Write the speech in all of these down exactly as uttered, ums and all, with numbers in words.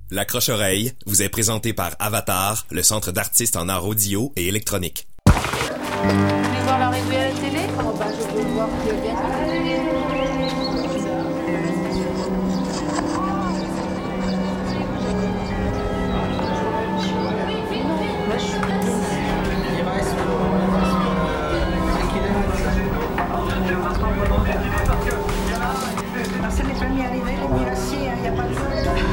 L'accroche-oreille vous est présenté par Avatar, le centre d'artistes en art audio et électronique. Vous voulez voir l'arrivée à la télé? Oh bah je veux voir qui a gagné. C'est les premiers arrivés, les mieux assis, il n'y a pas de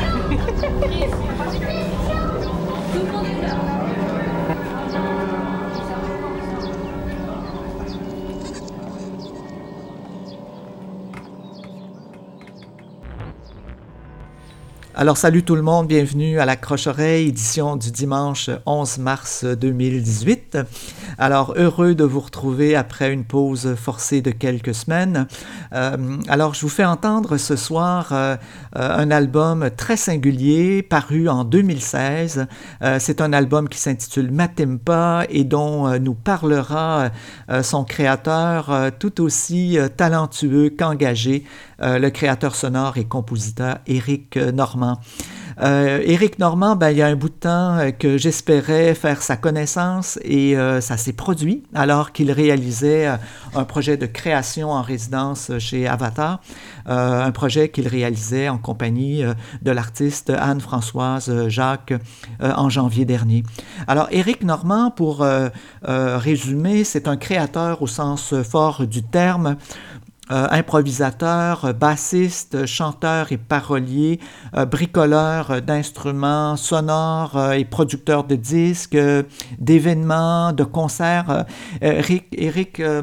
Alors, salut tout le monde, bienvenue à l'Accroche-oreille, édition du dimanche onze mars deux mille dix-huit. Alors, heureux de vous retrouver après une pause forcée de quelques semaines. Euh, alors, je vous fais entendre ce soir euh, un album très singulier, paru en deux mille seize. Euh, c'est un album qui s'intitule Matimpa et dont euh, nous parlera euh, son créateur euh, tout aussi euh, talentueux qu'engagé, euh, le créateur sonore et compositeur Éric Normand. Euh, Éric Normand, ben, il y a un bout de temps euh, que j'espérais faire sa connaissance et euh, ça s'est produit alors qu'il réalisait euh, un projet de création en résidence chez Avatar, euh, un projet qu'il réalisait en compagnie euh, de l'artiste Anne-Françoise Jacques euh, en janvier dernier. Alors, Éric Normand, pour euh, euh, résumer, c'est un créateur au sens fort du terme. Euh, improvisateur, bassiste, chanteur et parolier, euh, bricoleur euh, d'instruments sonores euh, et producteur de disques, euh, d'événements, de concerts. Euh, Éric, Éric euh,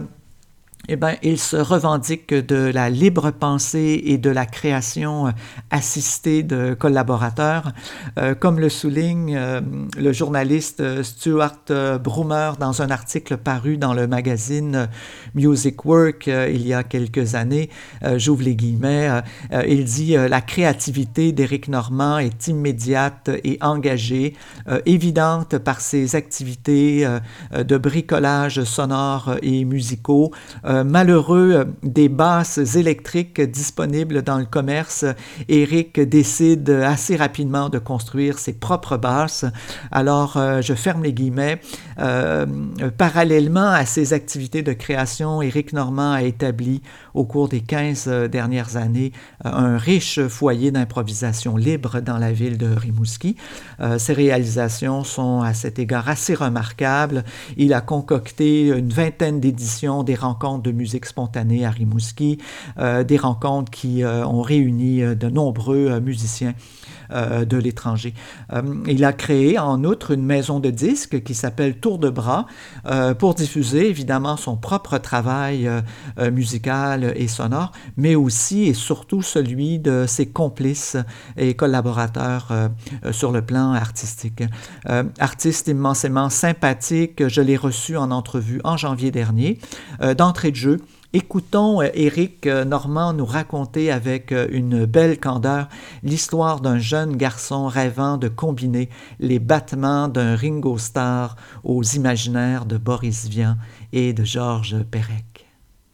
eh bien, il se revendique de la libre pensée et de la création assistée de collaborateurs. Euh, comme le souligne euh, le journaliste Stuart Broomer dans un article paru dans le magazine Music Work euh, il y a quelques années, euh, j'ouvre les guillemets, euh, il dit euh, « La créativité d'Éric Normand est immédiate et engagée, euh, évidente par ses activités euh, de bricolage sonore et musicaux, euh, malheureux des basses électriques disponibles dans le commerce, Éric décide assez rapidement de construire ses propres basses. Alors, euh, je ferme les guillemets. Euh, parallèlement à ses activités de création, Éric Normand a établi au cours des quinze dernières années un riche foyer d'improvisation libre dans la ville de Rimouski. Euh, ses réalisations sont à cet égard assez remarquables. Il a concocté une vingtaine d'éditions des rencontres de musique spontanée à Rimouski, euh, des rencontres qui euh, ont réuni euh, de nombreux euh, musiciens euh, de l'étranger. Euh, il a créé en outre une maison de disques qui s'appelle Tour de Bras euh, pour diffuser évidemment son propre travail euh, euh, musical et sonore, mais aussi et surtout celui de ses complices et collaborateurs euh, euh, sur le plan artistique. Euh, artiste immensément sympathique, je l'ai reçu en entrevue en janvier dernier. Euh, d'entrée de jeu, écoutons Éric Normand nous raconter avec une belle candeur l'histoire d'un jeune garçon rêvant de combiner les battements d'un Ringo Starr aux imaginaires de Boris Vian et de Georges Perec.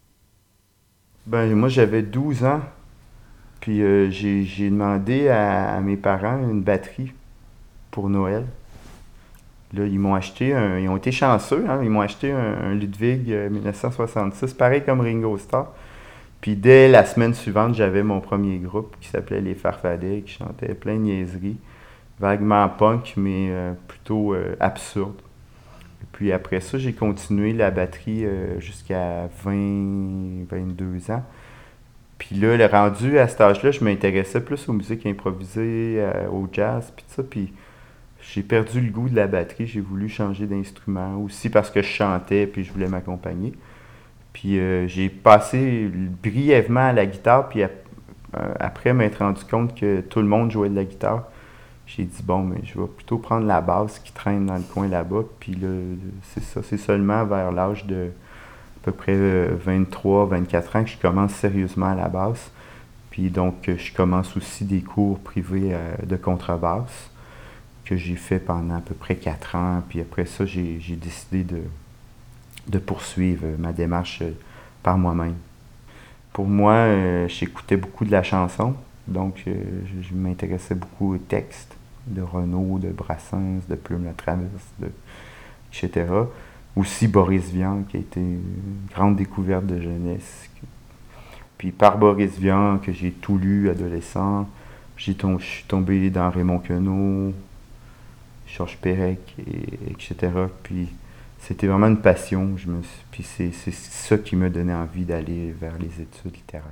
Ben, moi, j'avais douze ans, puis euh, j'ai, j'ai demandé à, à mes parents une batterie pour Noël. Là, ils m'ont acheté, un, ils ont été chanceux, hein, ils m'ont acheté un, un Ludwig euh, dix-neuf cent soixante-six, pareil comme Ringo Starr. Puis dès la semaine suivante, j'avais mon premier groupe qui s'appelait Les Farfadets, qui chantait plein de niaiseries, vaguement punk, mais euh, plutôt euh, absurde. Et puis après ça, j'ai continué la batterie euh, jusqu'à vingt, vingt-deux ans. Puis là, le rendu à cet âge-là, je m'intéressais plus aux musiques improvisées, euh, au jazz, puis tout ça, puis j'ai perdu le goût de la batterie, j'ai voulu changer d'instrument, aussi parce que je chantais puis je voulais m'accompagner. Puis euh, j'ai passé brièvement à la guitare, puis ap- euh, après m'être rendu compte que tout le monde jouait de la guitare, j'ai dit bon, mais je vais plutôt prendre la basse qui traîne dans le coin là-bas. Puis là, c'est ça, c'est seulement vers l'âge de à peu près vingt-trois vingt-quatre ans que je commence sérieusement à la basse. Puis donc, je commence aussi des cours privés euh, de contrebasse que j'ai fait pendant à peu près quatre ans. Puis après ça, j'ai, j'ai décidé de, de poursuivre ma démarche par moi-même. Pour moi, euh, j'écoutais beaucoup de la chanson, donc euh, je, je m'intéressais beaucoup aux textes. de Renaud, de Brassens, de Plume-la-Traverse, de, et cetera. Aussi Boris Vian, qui a été une grande découverte de jeunesse. Puis par Boris Vian, que j'ai tout lu adolescent, j'ai tom- je suis tombé dans Raymond Queneau, Georges Perec, et, etc. Puis c'était vraiment une passion. Je me suis, puis c'est, c'est ça qui m'a donné envie d'aller vers les études littéraires.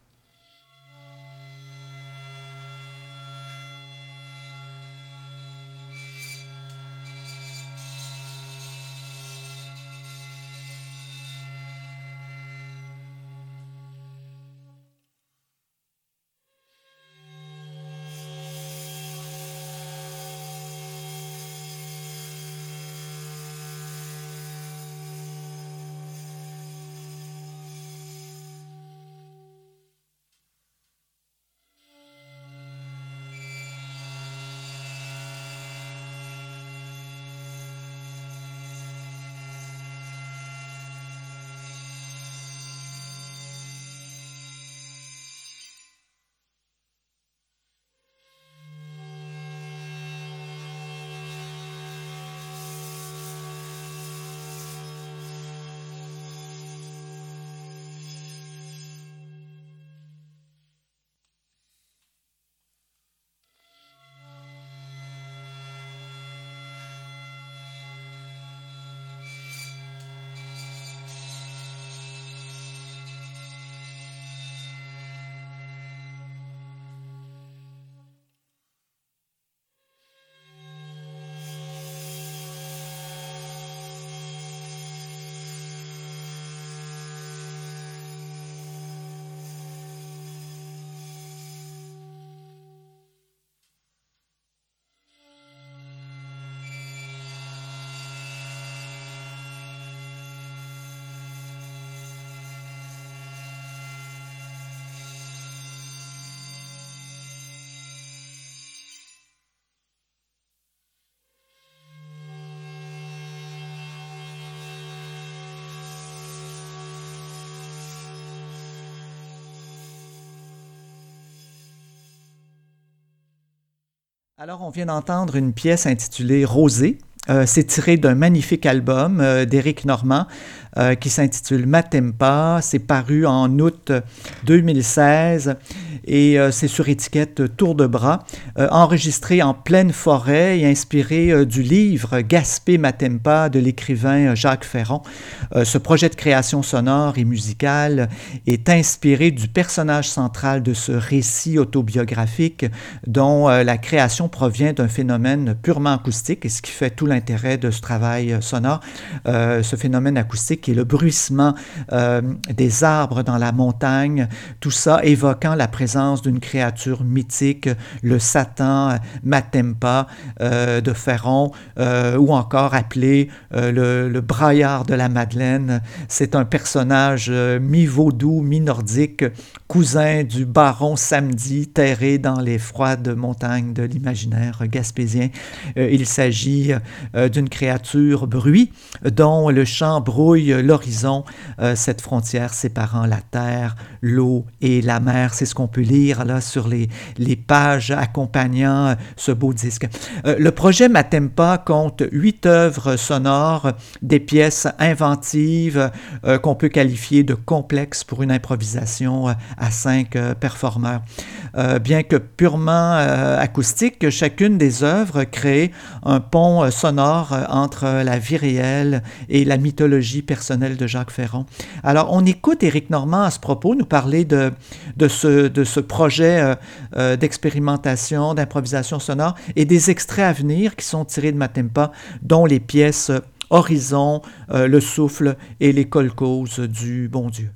Alors, on vient d'entendre une pièce intitulée Rosée. Euh, c'est tiré d'un magnifique album euh, d'Éric Normand euh, qui s'intitule Matempa. C'est paru en août deux mille seize et euh, c'est sur étiquette Tour de Bras, euh, enregistré en pleine forêt et inspiré euh, du livre Gaspé Matempa de l'écrivain Jacques Ferron. Euh, ce projet de création sonore et musicale est inspiré du personnage central de ce récit autobiographique dont euh, la création provient d'un phénomène purement acoustique, et ce qui fait tout l'intérêt de ce travail sonore, euh, ce phénomène acoustique qui est le bruissement euh, des arbres dans la montagne, tout ça évoquant la présence d'une créature mythique, le Satan Matempa euh, de Ferron, euh, ou encore appelé euh, le, le braillard de la Madeleine. C'est un personnage euh, mi-vaudou, mi-nordique, cousin du baron Samedi, terré dans les froides montagnes de l'imaginaire gaspésien. Euh, il s'agit euh, d'une créature bruit dont le chant brouille l'horizon, euh, cette frontière séparant la terre, l'eau et la mer. C'est ce qu'on peut lire là sur les, les pages accompagnant ce beau disque. Euh, le projet Matempa compte huit œuvres sonores, des pièces inventives euh, qu'on peut qualifier de complexes pour une improvisation à cinq euh, performeurs. Euh, bien que purement euh, acoustique, chacune des œuvres crée un pont euh, sonore euh, entre la vie réelle et la mythologie personnelle de Jacques Ferron. Alors, on écoute Éric Normand à ce propos nous parler de, de, ce, de ce projet euh, euh, d'expérimentation, d'improvisation sonore et des extraits à venir qui sont tirés de Matempa, dont les pièces Horizon, euh, Le Souffle et Les Colcos du Bon Dieu.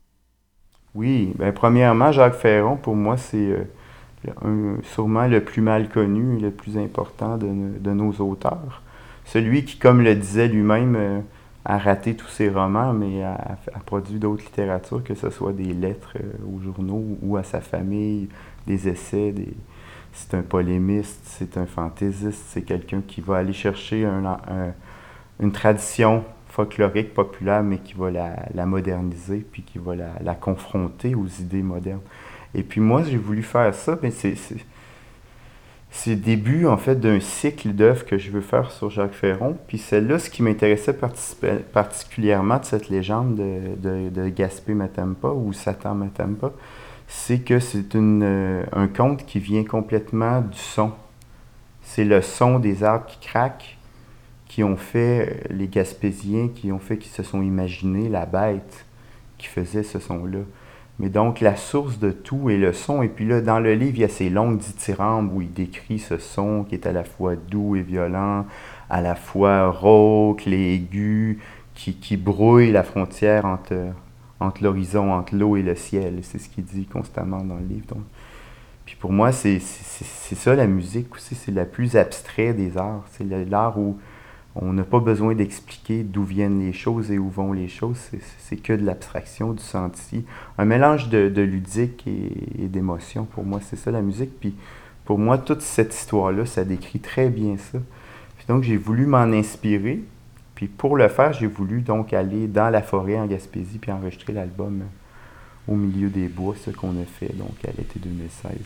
Oui, bien, premièrement, Jacques Ferron, pour moi, c'est euh, un, sûrement le plus mal connu et le plus important de, de nos auteurs. Celui qui, comme le disait lui-même, euh, a raté tous ses romans, mais a, a produit d'autres littératures, que ce soit des lettres euh, aux journaux ou à sa famille, des essais. Des... C'est un polémiste, c'est un fantaisiste, c'est quelqu'un qui va aller chercher un, un, une tradition folklorique, populaire, mais qui va la, la moderniser, puis qui va la, la confronter aux idées modernes. Et puis moi, j'ai voulu faire ça, mais c'est, c'est, c'est le début, en fait, d'un cycle d'œuvres que je veux faire sur Jacques Ferron. Puis celle-là, ce qui m'intéressait particip- particulièrement de cette légende de, de, de Gaspé Matempa, ou Satan Matempa, c'est que c'est une, euh, un conte qui vient complètement du son. C'est le son des arbres qui craquent, qui ont fait, euh, les Gaspésiens, qui ont fait, qui se sont imaginés la bête qui faisait ce son-là. Mais donc, la source de tout est le son. Et puis là, dans le livre, il y a ces longues dithyrambes où il décrit ce son qui est à la fois doux et violent, à la fois rauque, et aigu, qui, qui brouille la frontière entre, entre l'horizon, entre l'eau et le ciel. C'est ce qu'il dit constamment dans le livre. Donc. Puis pour moi, c'est, c'est, c'est ça la musique aussi. C'est la plus abstraite des arts. C'est l'art où on n'a pas besoin d'expliquer d'où viennent les choses et où vont les choses. C'est, c'est que de l'abstraction, du senti. Un mélange de, de ludique et, et d'émotion. Pour moi, c'est ça la musique. Puis pour moi, toute cette histoire-là, ça décrit très bien ça. Puis donc, j'ai voulu m'en inspirer. Puis pour le faire, j'ai voulu donc aller dans la forêt en Gaspésie puis enregistrer l'album au milieu des bois, ce qu'on a fait donc à l'été deux mille seize.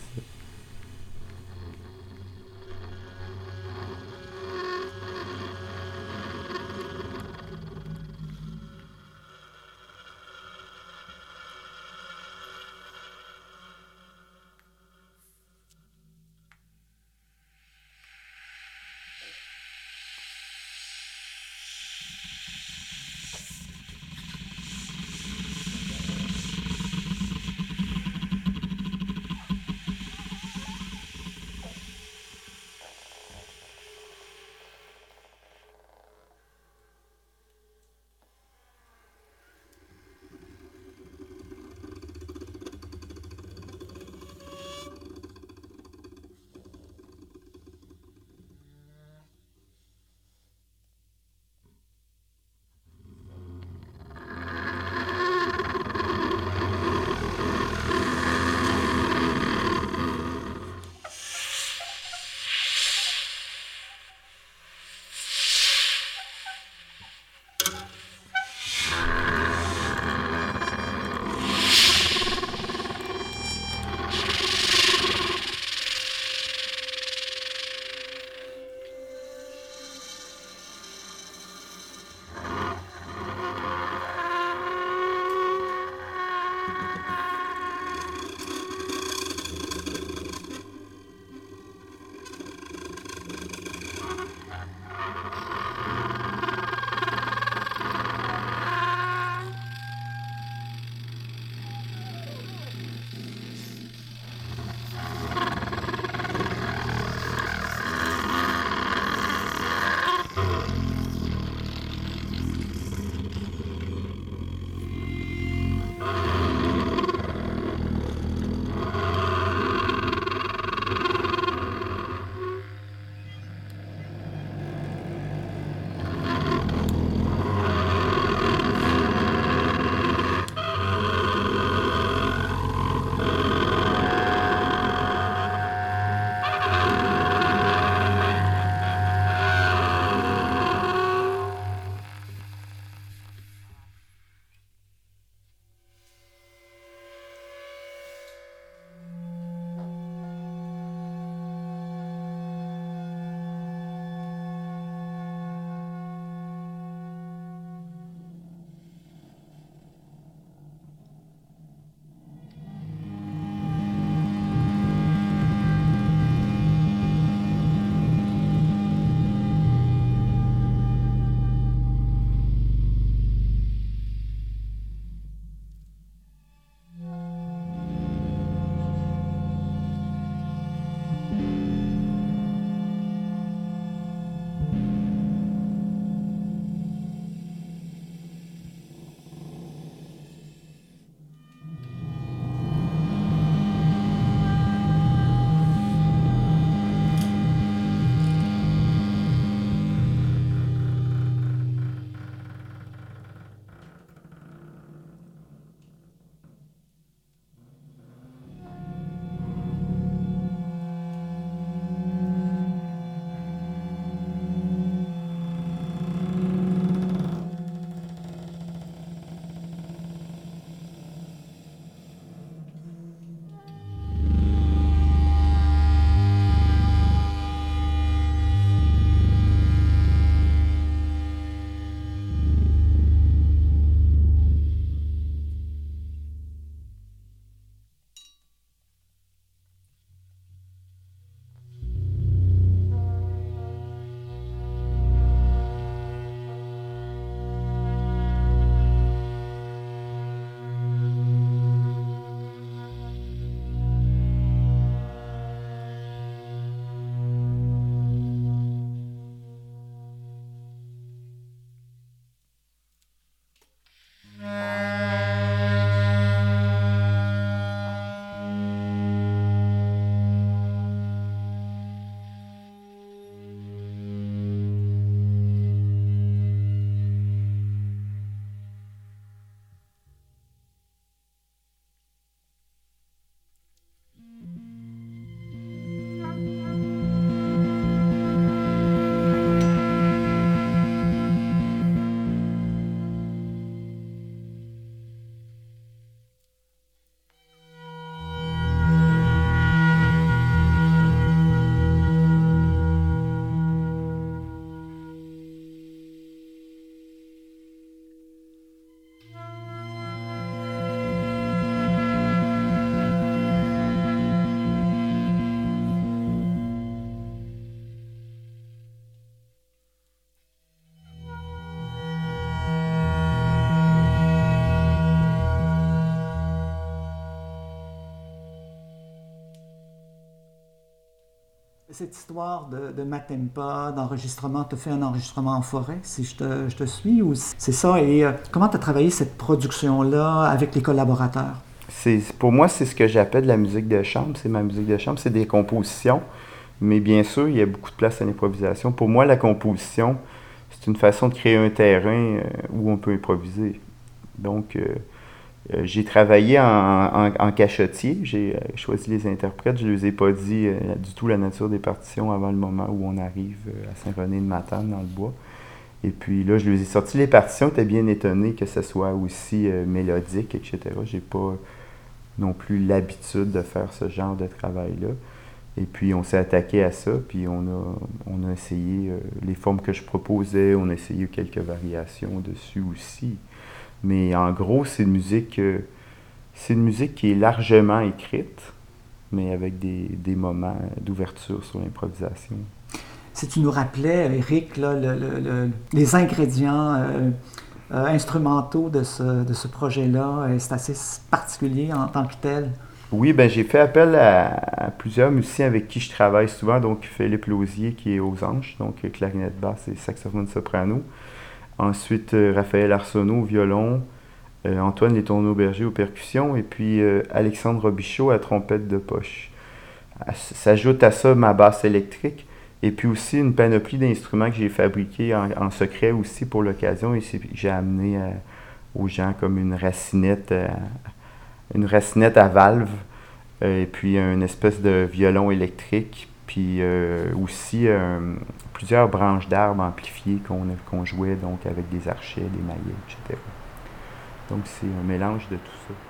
Cette histoire de, de Matempa, d'enregistrement, tu as fait un enregistrement en forêt, si je te, je te suis, ou c'est ça? Et euh, comment tu as travaillé cette production-là avec les collaborateurs? C'est, pour moi, c'est ce que j'appelle de la musique de chambre. C'est ma musique de chambre, c'est des compositions. Mais bien sûr, il y a beaucoup de place à l'improvisation. Pour moi, la composition, c'est une façon de créer un terrain euh, où on peut improviser. Donc, euh, euh, j'ai travaillé en, en, en cachotier. J'ai euh, choisi les interprètes. Je ne les ai pas dit euh, du tout la nature des partitions avant le moment où on arrive euh, à Saint-René-de-Matane, dans le bois. Et puis là, je les ai sortis les partitions. J'étais bien étonné que ce soit aussi euh, mélodique, et cetera. J'ai pas non plus l'habitude de faire ce genre de travail-là. Et puis, on s'est attaqué à ça, puis on a, on a essayé euh, les formes que je proposais, on a essayé quelques variations dessus aussi. Mais en gros, c'est une musique, euh, c'est une musique qui est largement écrite, mais avec des, des moments d'ouverture sur l'improvisation. Si tu nous rappelais, Éric, là, le, le, le, les ingrédients euh, euh, instrumentaux de ce, de ce projet-là, euh, c'est assez particulier en tant que tel. Oui, ben j'ai fait appel à, à plusieurs musiciens avec qui je travaille souvent, donc Philippe Lausier qui est aux Anges, donc clarinette basse et saxophone soprano. Ensuite, euh, Raphaël Arsenault au violon, euh, Antoine Letourneau-Berger aux percussions, et puis euh, Alexandre Robichaud à trompette de poche. S'ajoute à ça ma basse électrique, et puis aussi une panoplie d'instruments que j'ai fabriqués en, en secret aussi pour l'occasion, et j'ai amené euh, aux gens comme une racinette, euh, une racinette à valve, euh, et puis une espèce de violon électrique, puis euh, aussi euh, plusieurs branches d'arbres amplifiées qu'on qu'on jouait donc avec des archets, des maillets, et cetera. Donc c'est un mélange de tout ça.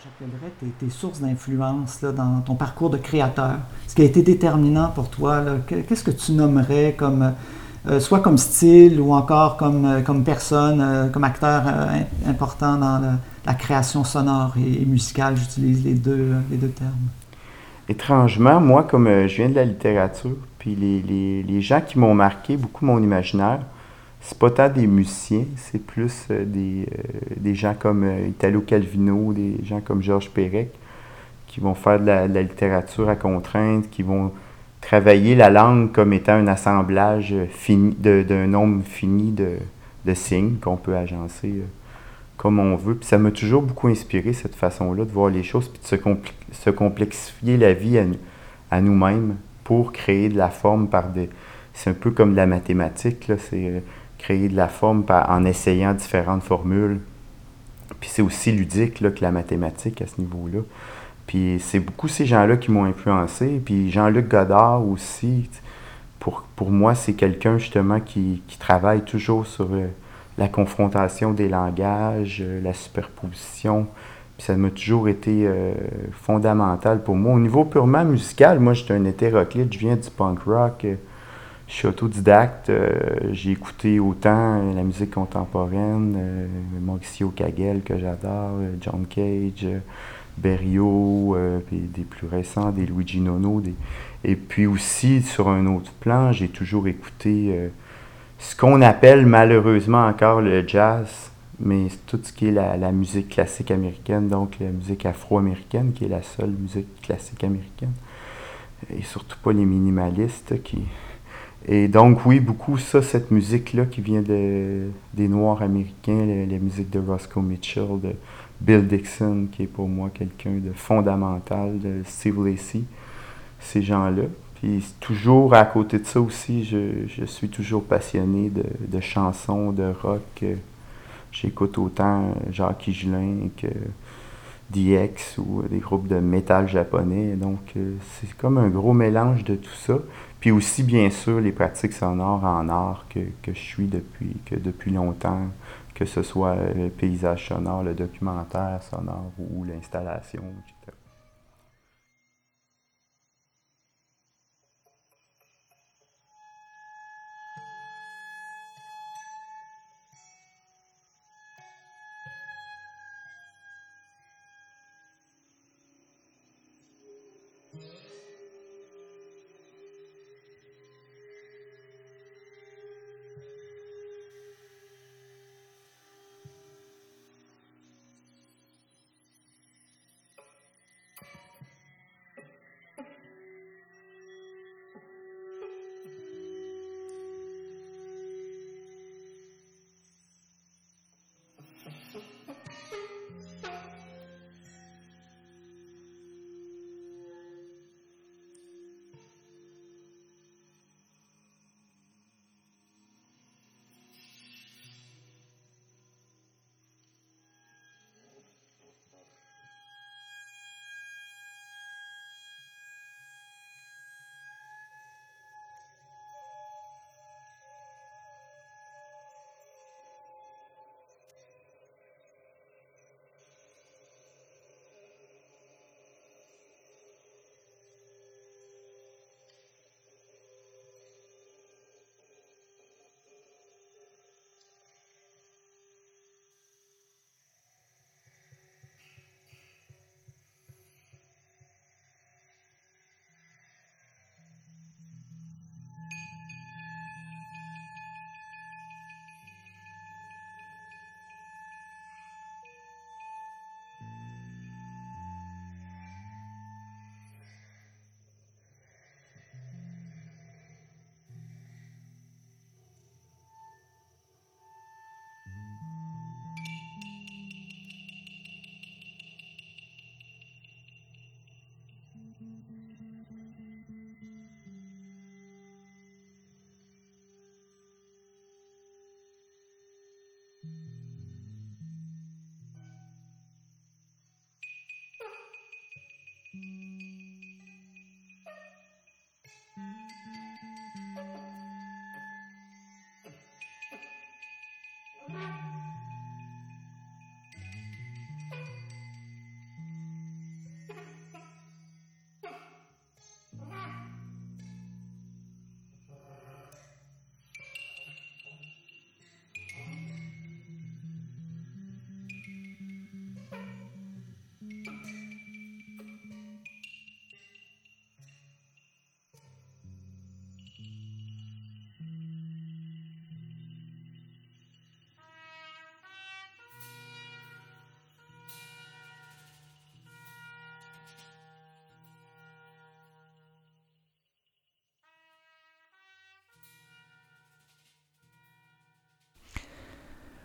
j'appellerais tes, tes sources d'influence là, dans ton parcours de créateur? Ce qui a été déterminant pour toi, là, qu'est-ce que tu nommerais comme, euh, soit comme style ou encore comme, euh, comme personne, euh, comme acteur euh, important dans le, la création sonore et, et musicale? J'utilise les deux, euh, les deux termes. Étrangement, moi, comme euh, je viens de la littérature, puis les, les, les gens qui m'ont marqué beaucoup mon imaginaire, c'est pas tant des musiciens, c'est plus euh, des, euh, des gens comme euh, Italo Calvino, des gens comme Georges Perec, qui vont faire de la, de la littérature à contrainte, qui vont travailler la langue comme étant un assemblage fini, de, d'un nombre fini de, de signes qu'on peut agencer euh, comme on veut. Puis ça m'a toujours beaucoup inspiré, cette façon-là de voir les choses, puis de se, compl- se complexifier la vie à, à nous-mêmes pour créer de la forme par des... C'est un peu comme de la mathématique, là, c'est... Euh, créer de la forme par, en essayant différentes formules. Puis c'est aussi ludique là, que la mathématique à ce niveau-là. Puis c'est beaucoup ces gens-là qui m'ont influencé. Puis Jean-Luc Godard aussi, pour, pour moi, c'est quelqu'un justement qui, qui travaille toujours sur euh, la confrontation des langages, euh, la superposition. Puis ça m'a toujours été euh, fondamental pour moi. Au niveau purement musical, moi j'étais un hétéroclite, je viens du punk rock. Euh, Je suis autodidacte, euh, j'ai écouté autant euh, la musique contemporaine, euh, Mauricio Kagel que j'adore, euh, John Cage, euh, Berio, euh, puis des plus récents, des Luigi Nono. Des... Et puis aussi, sur un autre plan, j'ai toujours écouté euh, ce qu'on appelle malheureusement encore le jazz, mais c'est tout ce qui est la, la musique classique américaine, donc la musique afro-américaine, qui est la seule musique classique américaine. Et surtout pas les minimalistes qui... Et donc, oui, beaucoup ça, cette musique-là qui vient de, des Noirs américains, la, la musique de Roscoe Mitchell, de Bill Dixon, qui est pour moi quelqu'un de fondamental, de Steve Lacy, ces gens-là. Puis toujours à côté de ça aussi, je, je suis toujours passionné de, de chansons, de rock. J'écoute autant Jacques Higelin que D X ou des groupes de métal japonais. Donc, euh, c'est comme un gros mélange de tout ça. Puis aussi, bien sûr, les pratiques sonores en art que, que je suis depuis, que depuis longtemps, que ce soit le paysage sonore, le documentaire sonore ou l'installation, et cetera.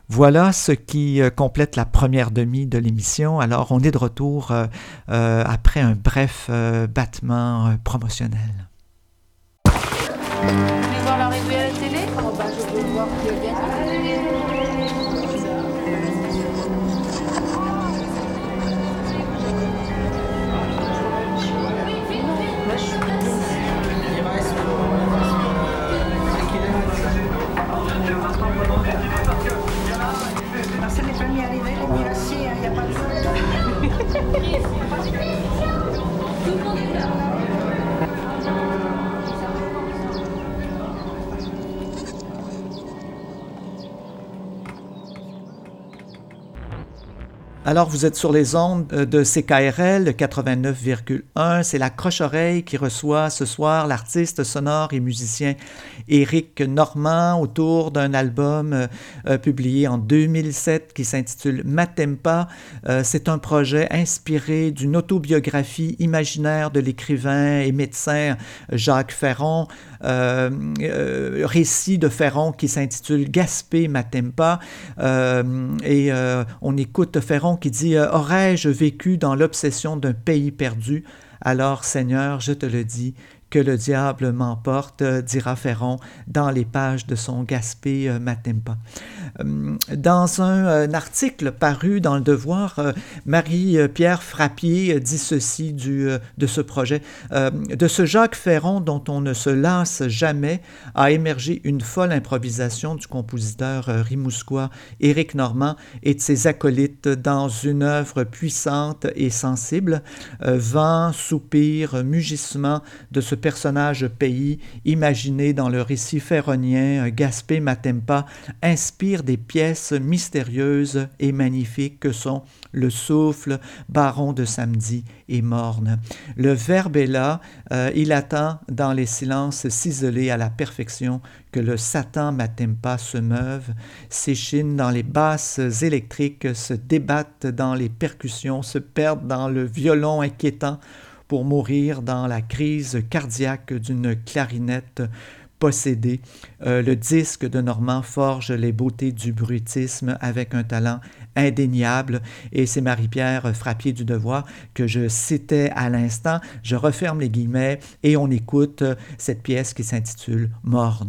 Voilà ce qui euh, complète la première demi de l'émission. Alors, on est de retour euh, euh, après un bref euh, battement euh, promotionnel. Vous voulez voir l'arrivée à la télé? Oh bah je veux voir qui a gagné. C'est les premiers arrivés, les mieux assis, il n'y a pas de Alors, vous êtes sur les ondes de C K R L quatre-vingt-neuf virgule un. C'est la Croche-Oreille qui reçoit ce soir l'artiste sonore et musicien Éric Normand autour d'un album euh, publié en deux mille sept qui s'intitule Matempa. Euh, c'est un projet inspiré d'une autobiographie imaginaire de l'écrivain et médecin Jacques Ferron. Euh, euh, récit de Ferron qui s'intitule Gaspé Matempa. Euh, et euh, on écoute Ferron qui dit « Aurais-je vécu dans l'obsession d'un pays perdu? Alors, Seigneur, je te le dis, que le diable m'emporte, dira Ferron dans les pages de son Gaspé Matempa. » Dans un, un article paru dans Le Devoir, Marie-Pierre Frappier dit ceci du, de ce projet. De ce Jacques Ferron dont on ne se lasse jamais a émergé une folle improvisation du compositeur rimousquois Éric Normand et de ses acolytes dans une œuvre puissante et sensible. Vent, soupir, mugissement de ce personnage pays imaginé dans le récit ferronien Gaspé Matempa inspire des pièces mystérieuses et magnifiques que sont Le Souffle, Baron de Samedi et Morne. Le verbe est là, euh, il attend dans les silences ciselés à la perfection que le Satan Matempa se meuve, s'échine dans les basses électriques, se débattent dans les percussions, se perdent dans le violon inquiétant pour mourir dans la crise cardiaque d'une clarinette possédée. Euh, le disque de Normand forge les beautés du bruitisme avec un talent indéniable et c'est Marie-Pierre Frappier du Devoir que je citais à l'instant. Je referme les guillemets et on écoute cette pièce qui s'intitule « Morne ».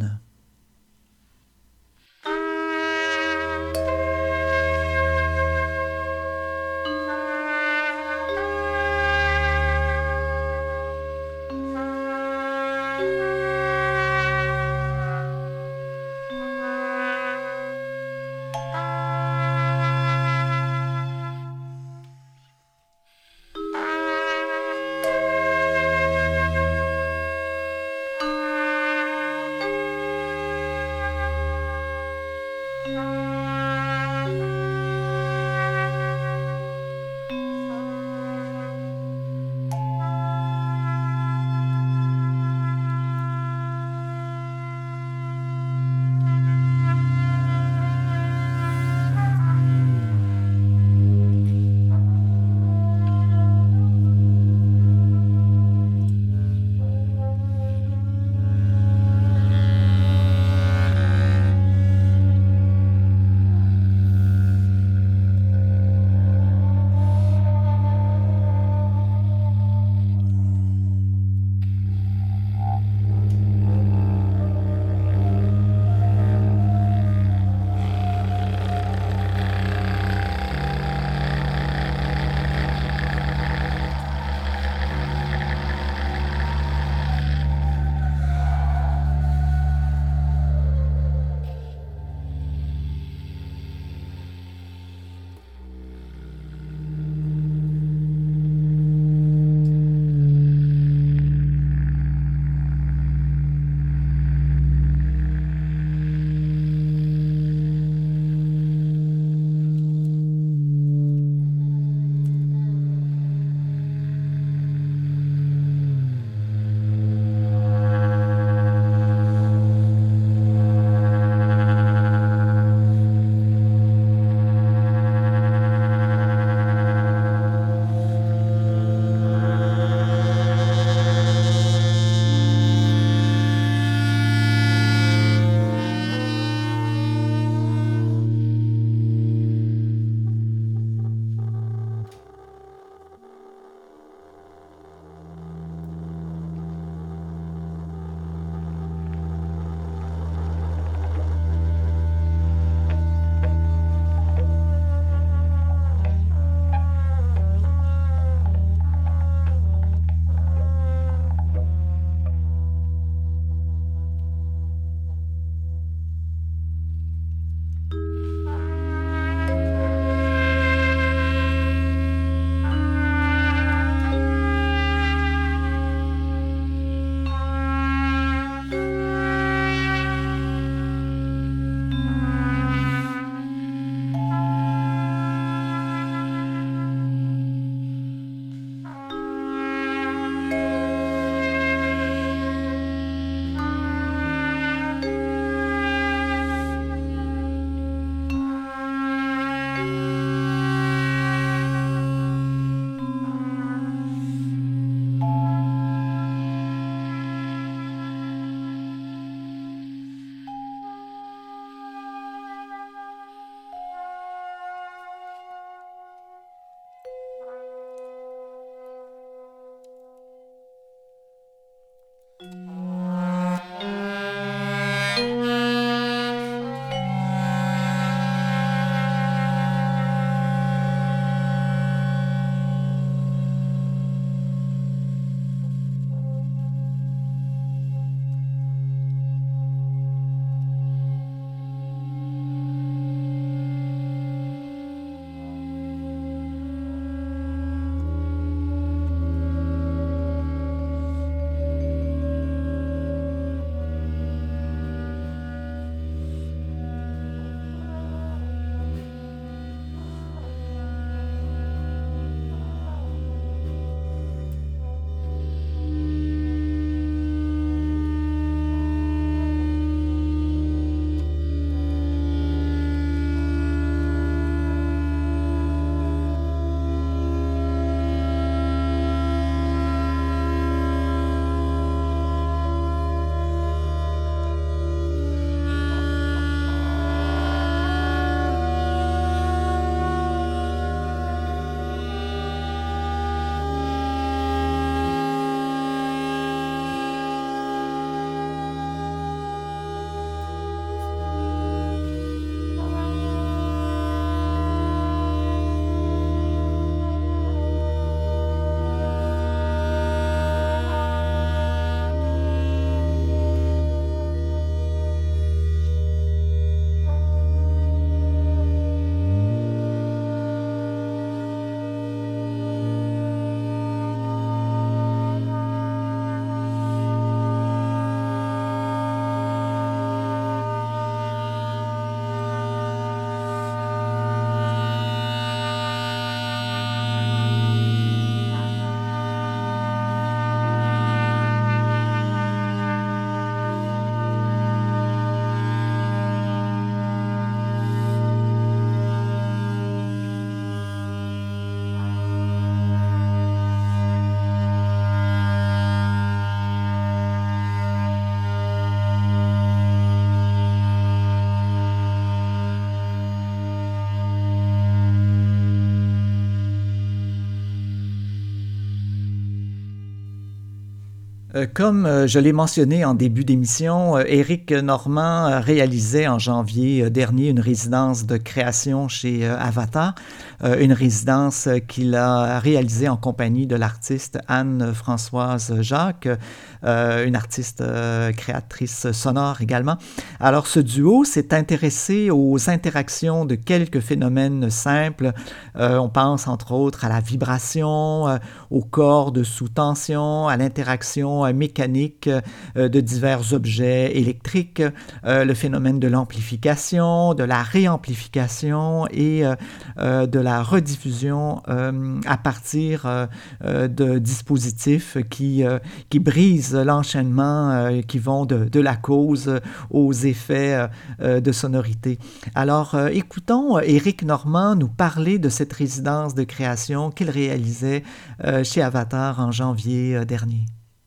Euh, comme euh, je l'ai mentionné en début d'émission, euh, Éric Normand euh, réalisait en janvier euh, dernier une résidence de création chez euh, Avatar, euh, une résidence euh, qu'il a réalisée en compagnie de l'artiste Anne-Françoise Jacques, euh, une artiste euh, créatrice sonore également. Alors ce duo s'est intéressé aux interactions de quelques phénomènes simples. Euh, on pense entre autres à la vibration, euh, aux cordes sous tension, à l'interaction mécanique euh, de divers objets électriques, euh, le phénomène de l'amplification, de la réamplification et euh, euh, de la rediffusion euh, à partir euh, euh, de dispositifs qui, euh, qui brisent l'enchaînement, euh, qui vont de, de la cause aux effets euh, de sonorité. Alors, euh, écoutons Éric Normand nous parler de cette résidence de création qu'il réalisait euh, chez Avatar en janvier euh, dernier.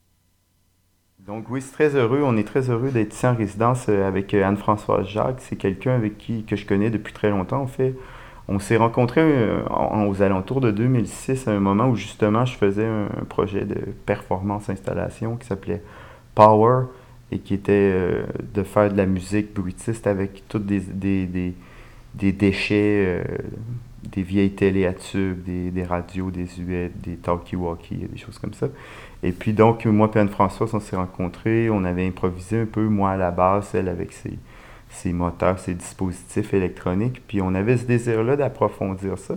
Donc oui, c'est très heureux. On est très heureux d'être ici en résidence avec Anne-Françoise Jacques. C'est quelqu'un avec qui que je connais depuis très longtemps, en fait. On s'est rencontrés euh, en, aux alentours de deux mille six, à un moment où justement je faisais un, un projet de performance installation qui s'appelait Power et qui était euh, de faire de la musique bruitiste avec tous des, des, des, des déchets, euh, des vieilles télé à tubes, des, des radios, des huettes, des talkie-walkie, des choses comme ça. Et puis donc, moi et Anne-Françoise, on s'est rencontrés, on avait improvisé un peu, moi à la base, elle avec ses, ses moteurs, ses dispositifs électroniques, puis on avait ce désir-là d'approfondir ça.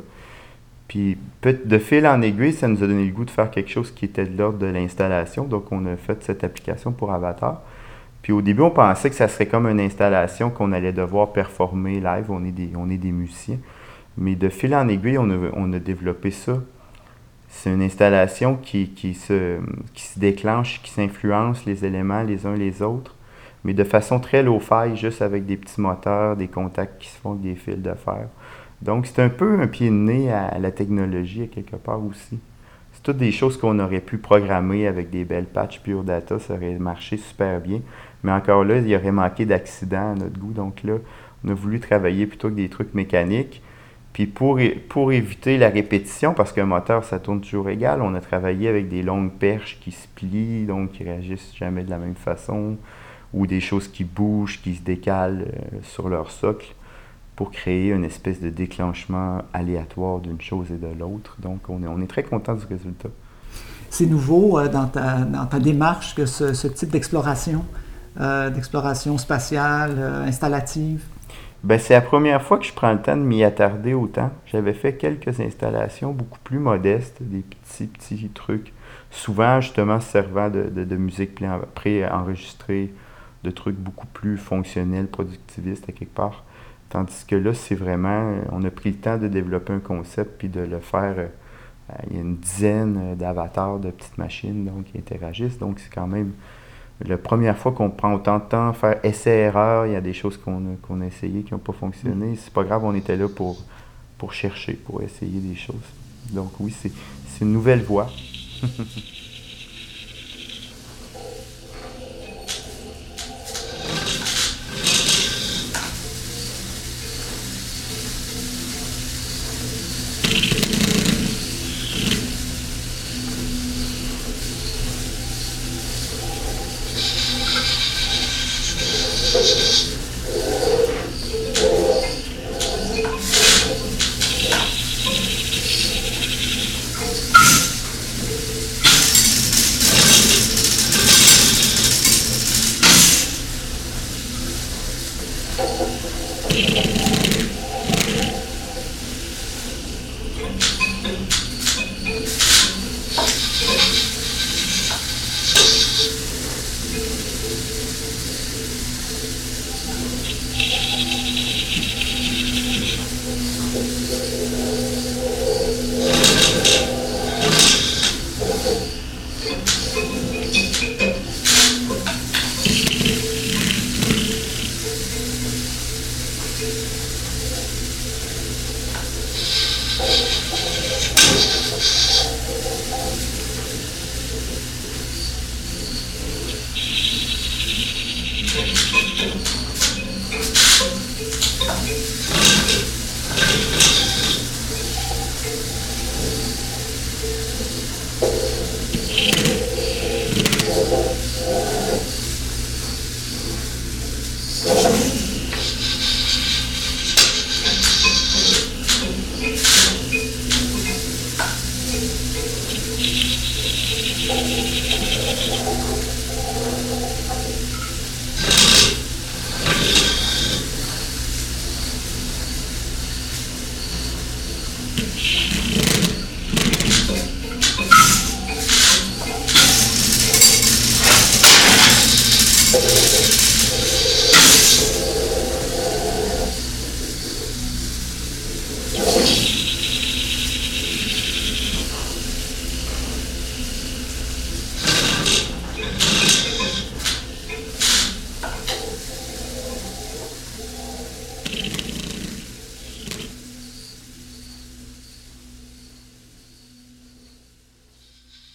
Puis de fil en aiguille, ça nous a donné le goût de faire quelque chose qui était de l'ordre de l'installation, donc on a fait cette application pour Avatar. Puis au début, on pensait que ça serait comme une installation qu'on allait devoir performer live, on est des, on est des musiciens. Mais de fil en aiguille, on a, on a développé ça. C'est une installation qui, qui, se, qui se déclenche, qui s'influence les éléments les uns les autres, mais de façon très low-fi, juste avec des petits moteurs, des contacts qui se font avec des fils de fer. Donc, c'est un peu un pied de nez à la technologie, à quelque part aussi. C'est toutes des choses qu'on aurait pu programmer avec des belles patchs Pure Data, ça aurait marché super bien. Mais encore là, il y aurait manqué d'accidents à notre goût. Donc là, on a voulu travailler plutôt que des trucs mécaniques. Puis pour, pour éviter la répétition, parce qu'un moteur, ça tourne toujours égal, on a travaillé avec des longues perches qui se plient, donc qui réagissent jamais de la même façon, ou des choses qui bougent, qui se décalent euh, sur leur socle, pour créer une espèce de déclenchement aléatoire d'une chose et de l'autre. Donc on est, on est très content du résultat. C'est nouveau euh, dans, ta, dans ta démarche que ce, ce type d'exploration, euh, d'exploration spatiale, euh, installative? Ben, c'est la première fois que je prends le temps de m'y attarder autant. J'avais fait quelques installations beaucoup plus modestes, des petits, petits trucs, souvent justement servant de, de, de musique pré-enregistrée, de trucs beaucoup plus fonctionnels, productivistes à quelque part. Tandis que là, c'est vraiment, on a pris le temps de développer un concept puis de le faire. Euh, il y a une dizaine d'avatars, de petites machines donc, qui interagissent, donc c'est quand même la première fois qu'on prend autant de temps à faire essai-erreur. Il y a des choses qu'on a, qu'on a essayées qui n'ont pas fonctionné. Mm. C'est pas grave, on était là pour, pour chercher, pour essayer des choses. Donc oui, c'est, c'est une nouvelle voie.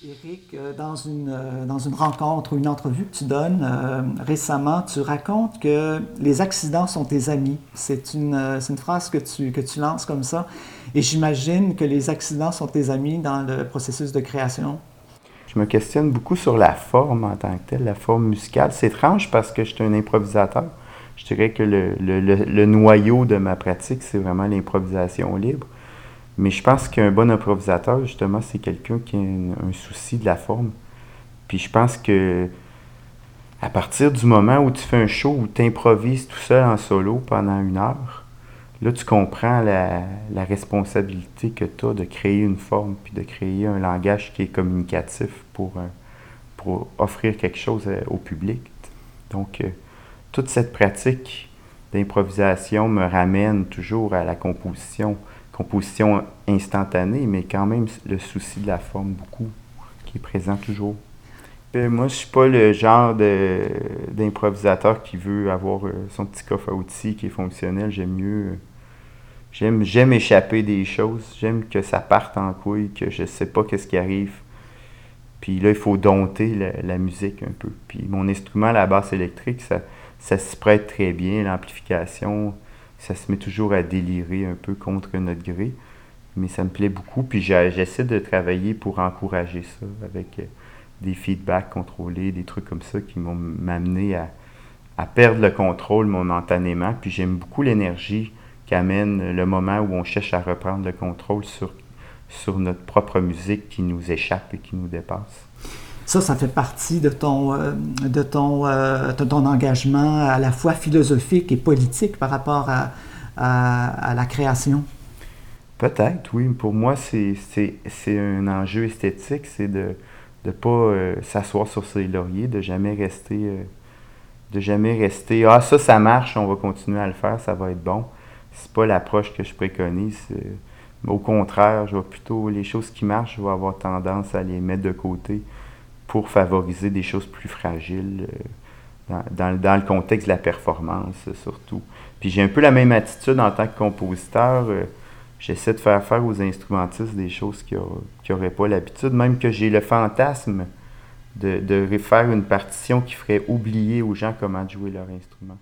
Éric, euh, dans une, euh, dans une rencontre ou une entrevue que tu donnes euh, récemment, tu racontes que les accidents sont tes amis. C'est une, euh, c'est une phrase que tu, que tu lances comme ça. Et j'imagine que les accidents sont tes amis dans le processus de création. Je me questionne beaucoup sur la forme en tant que telle, la forme musicale. C'est étrange parce que je suis un improvisateur. Je dirais que le, le, le, le noyau de ma pratique, c'est vraiment l'improvisation libre. Mais je pense qu'un bon improvisateur, justement, c'est quelqu'un qui a un, un souci de la forme. Puis je pense que à partir du moment où tu fais un show où tu improvises tout seul en solo pendant une heure, là, tu comprends la, la responsabilité que tu as de créer une forme puis de créer un langage qui est communicatif pour, pour offrir quelque chose au public. Donc, toute cette pratique d'improvisation me ramène toujours à la composition. Composition instantanée, mais quand même le souci de la forme beaucoup, qui est présent toujours. Et moi, je suis pas le genre de, d'improvisateur qui veut avoir son petit coffre à outils qui est fonctionnel. J'aime mieux... J'aime, j'aime échapper des choses. J'aime que ça parte en couille, que je sais pas qu'est-ce qui arrive. Puis là, il faut dompter la, la musique un peu. Puis mon instrument, la basse électrique, ça, ça se prête très bien. L'amplification... ça se met toujours à délirer un peu contre notre gré, mais ça me plaît beaucoup, puis j'essaie de travailler pour encourager ça, avec des feedbacks contrôlés, des trucs comme ça qui m'ont m'amené à, à perdre le contrôle momentanément, puis j'aime beaucoup l'énergie qu'amène le moment où on cherche à reprendre le contrôle sur, sur notre propre musique qui nous échappe et qui nous dépasse. Ça, ça fait partie de ton, euh, de, ton, euh, de ton engagement à la fois philosophique et politique par rapport à, à, à la création. Peut-être, oui. Pour moi, c'est, c'est, c'est un enjeu esthétique, c'est de ne pas euh, s'asseoir sur ses lauriers, de jamais rester, euh, de jamais rester, ah ça, ça marche, on va continuer à le faire, ça va être bon. C'est pas l'approche que je préconise. Euh, au contraire, je vais plutôt, les choses qui marchent, je vais avoir tendance à les mettre de côté pour favoriser des choses plus fragiles euh, dans, dans, dans le contexte de la performance, euh, surtout. Puis j'ai un peu la même attitude en tant que compositeur. Euh, j'essaie de faire faire aux instrumentistes des choses qu'ils n'auraient pas l'habitude, même que j'ai le fantasme de, de refaire une partition qui ferait oublier aux gens comment jouer leur instrument.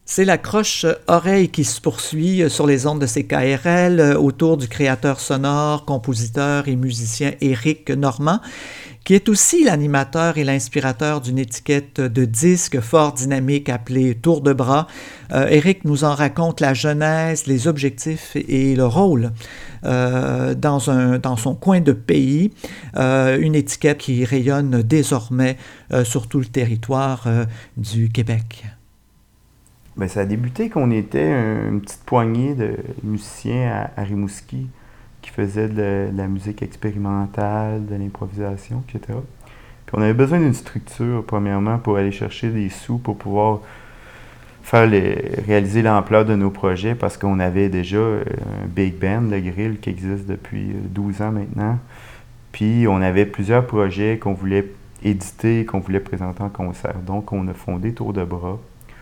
C'est la croche-oreille qui se poursuit sur les ondes de C K R L autour du créateur sonore, compositeur et musicien Éric Normand, qui est aussi l'animateur et l'inspirateur d'une étiquette de disques fort dynamique appelée Tour de bras. Euh, Éric nous en raconte la genèse, les objectifs et le rôle euh, dans, un, dans son coin de pays, euh, une étiquette qui rayonne désormais euh, sur tout le territoire euh, du Québec. Ben, ça a débuté qu'on était un- une petite poignée de musiciens à, à Rimouski qui faisaient de la, de la musique expérimentale, de l'improvisation, et cetera. Puis on avait besoin d'une structure, premièrement, pour aller chercher des sous pour pouvoir faire les, réaliser l'ampleur de nos projets parce qu'on avait déjà euh, un big band, le Grill, qui existe depuis euh, douze ans maintenant. Puis on avait plusieurs projets qu'on voulait éditer, qu'on voulait présenter en concert. Donc on a fondé Tour de bras.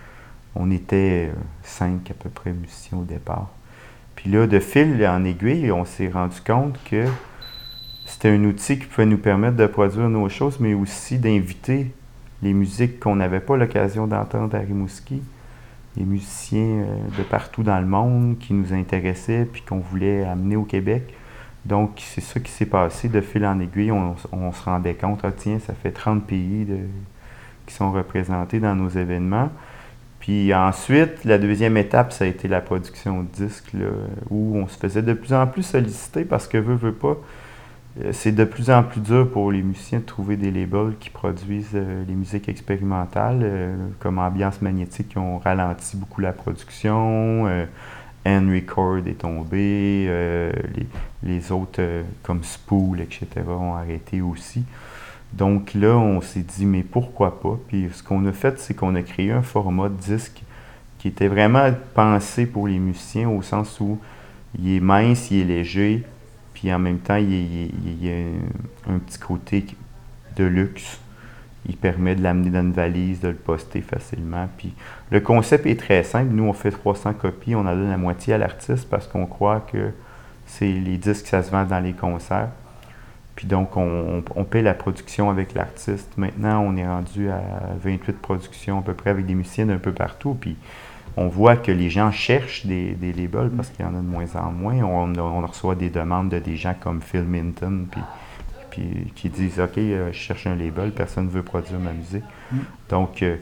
On était euh, cinq à peu près musiciens au départ. Puis là, de fil en aiguille, on s'est rendu compte que c'était un outil qui pouvait nous permettre de produire nos choses, mais aussi d'inviter les musiques qu'on n'avait pas l'occasion d'entendre à Rimouski, les musiciens euh, de partout dans le monde qui nous intéressaient puis qu'on voulait amener au Québec. Donc, c'est ça qui s'est passé. De fil en aiguille, on, on se rendait compte, ah tiens, ça fait trente pays de, qui sont représentés dans nos événements. Puis ensuite, la deuxième étape, ça a été la production de disques, là, où on se faisait de plus en plus solliciter parce que, veut, veut pas, euh, c'est de plus en plus dur pour les musiciens de trouver des labels qui produisent euh, les musiques expérimentales, euh, comme Ambiance Magnétique, qui ont ralenti beaucoup la production, euh, N-Record est tombé, euh, les, les autres, euh, comme Spool, et cetera, ont arrêté aussi. Donc là, on s'est dit, mais pourquoi pas? Puis ce qu'on a fait, c'est qu'on a créé un format de disque qui était vraiment pensé pour les musiciens au sens où il est mince, il est léger, puis en même temps, il y a un, un petit côté de luxe. Il permet de l'amener dans une valise, de le poster facilement. Puis le concept est très simple. Nous, on fait trois cents copies, on en donne la moitié à l'artiste parce qu'on croit que c'est les disques, ça se vend dans les concerts. Puis donc, on, on paie la production avec l'artiste. Maintenant, on est rendu à vingt-huit productions à peu près avec des musiciens d'un peu partout. Puis on voit que les gens cherchent des, des labels parce qu'il y en a de moins en moins. On, on reçoit des demandes de des gens comme Phil Minton puis, puis qui disent « OK, euh, je cherche un label, personne ne veut produire ma musique. Mm. » Donc, euh,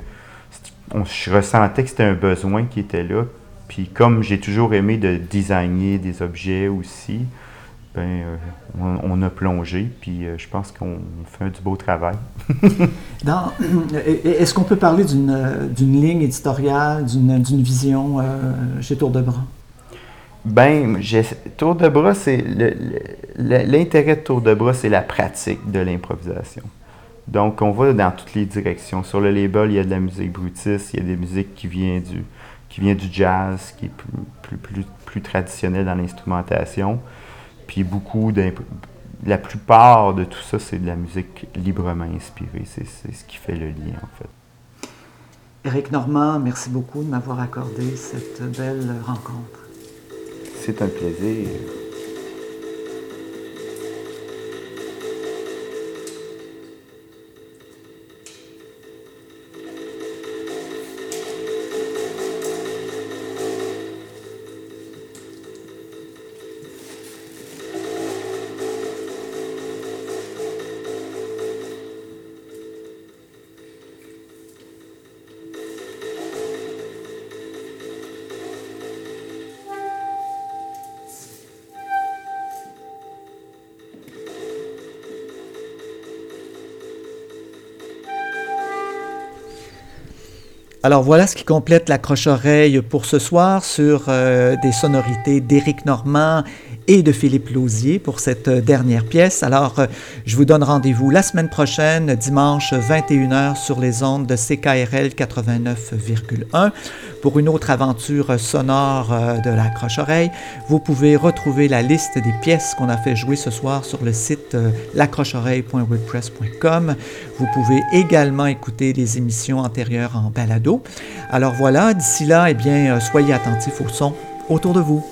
on, je ressentais que c'était un besoin qui était là. Puis comme j'ai toujours aimé de designer des objets aussi, ben, euh, on, on a plongé, puis euh, je pense qu'on fait du beau travail. Dans, est-ce qu'on peut parler d'une, d'une ligne éditoriale, d'une, d'une vision euh, chez Tour de bras? Ben, j'ai, Tour de bras, c'est le, le, l'intérêt de Tour de bras, c'est la pratique de l'improvisation. Donc, on va dans toutes les directions. Sur le label, il y a de la musique brutiste, il y a des musiques qui viennent du, qui vient du jazz, qui est plus, plus, plus, plus traditionnel dans l'instrumentation. Puis beaucoup, la plupart de tout ça, c'est de la musique librement inspirée. C'est, c'est ce qui fait le lien, en fait. Éric Normand, merci beaucoup de m'avoir accordé cette belle rencontre. C'est un plaisir. Alors voilà ce qui complète la croche-oreille pour ce soir sur euh, des sonorités d'Éric Normand et de Philippe Lausier pour cette dernière pièce. Alors euh, je vous donne rendez-vous la semaine prochaine, dimanche vingt et une heures sur les ondes de C K R L quatre-vingt-neuf virgule un pour une autre aventure sonore euh, de la croche-oreille. Vous pouvez retrouver la liste des pièces qu'on a fait jouer ce soir sur le site euh, la croche oreille point wordpress point com. Vous pouvez également écouter des émissions antérieures en balado. Alors voilà, d'ici là, eh bien, soyez attentifs au son autour de vous.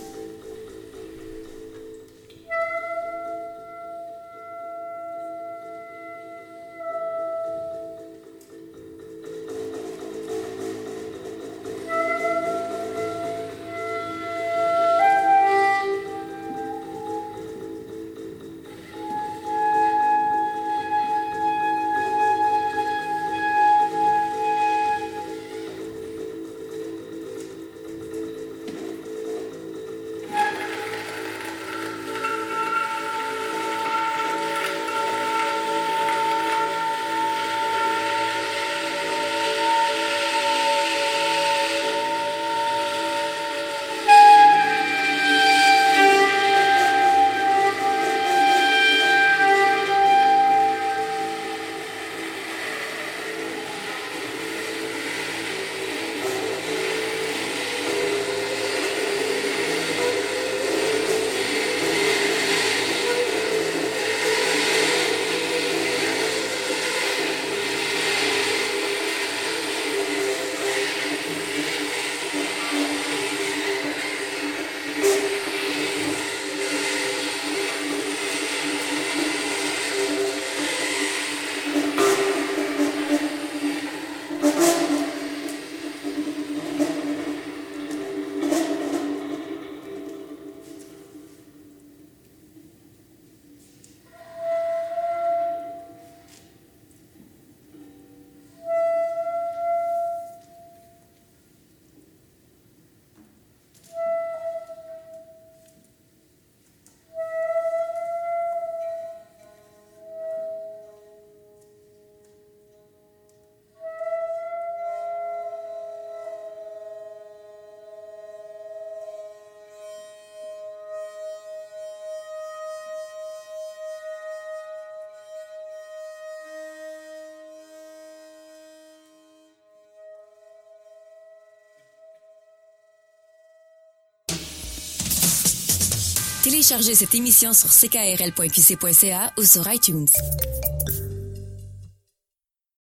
Téléchargez cette émission sur c k r l point q c point c a ou sur iTunes.